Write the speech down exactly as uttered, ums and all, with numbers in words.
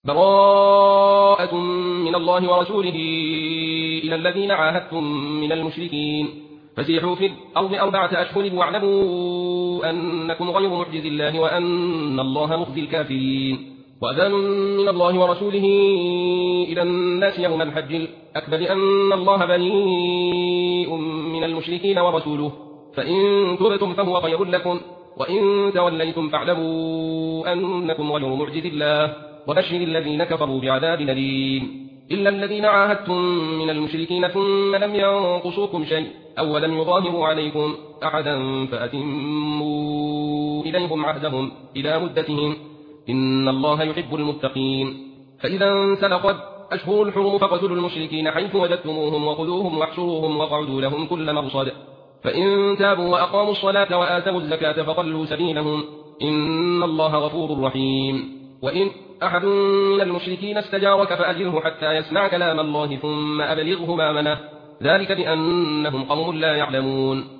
براءة من الله ورسوله إلى الذين عاهدتم من المشركين فسيحوا في الأرض أربعة أشهر واعلموا أنكم غير معجز الله وأن الله مخزي الكافرين. وأذان من الله ورسوله إلى الناس يوم الحج الأكبر أن الله بريء من المشركين ورسوله فإن تبتم فهو خير لكم وإن توليتم فاعلموا أنكم غير معجز الله وبشر الذين كفروا بعذاب أليم. إلا الذين عاهدتم من المشركين ثم لم ينقصوكم شيء أو لم يظاهروا عليكم أحدا فأتموا إليهم عهدهم إلى مدتهم إن الله يحب المتقين. فإذا انسلخت أشهر الحرم فاقتلوا المشركين حيث وجدتموهم وخذوهم واحشروهم واقعدوا لهم كل مرصد فإن تابوا وأقاموا الصلاة وآتوا الزكاة فخلوا سبيلهم إن الله غفور رحيم. وإن أحد من المشركين استجارك فأجره حتى يسمع كلام الله ثم أبلغه مأمنه ذلك بأنهم قوم لا يعلمون.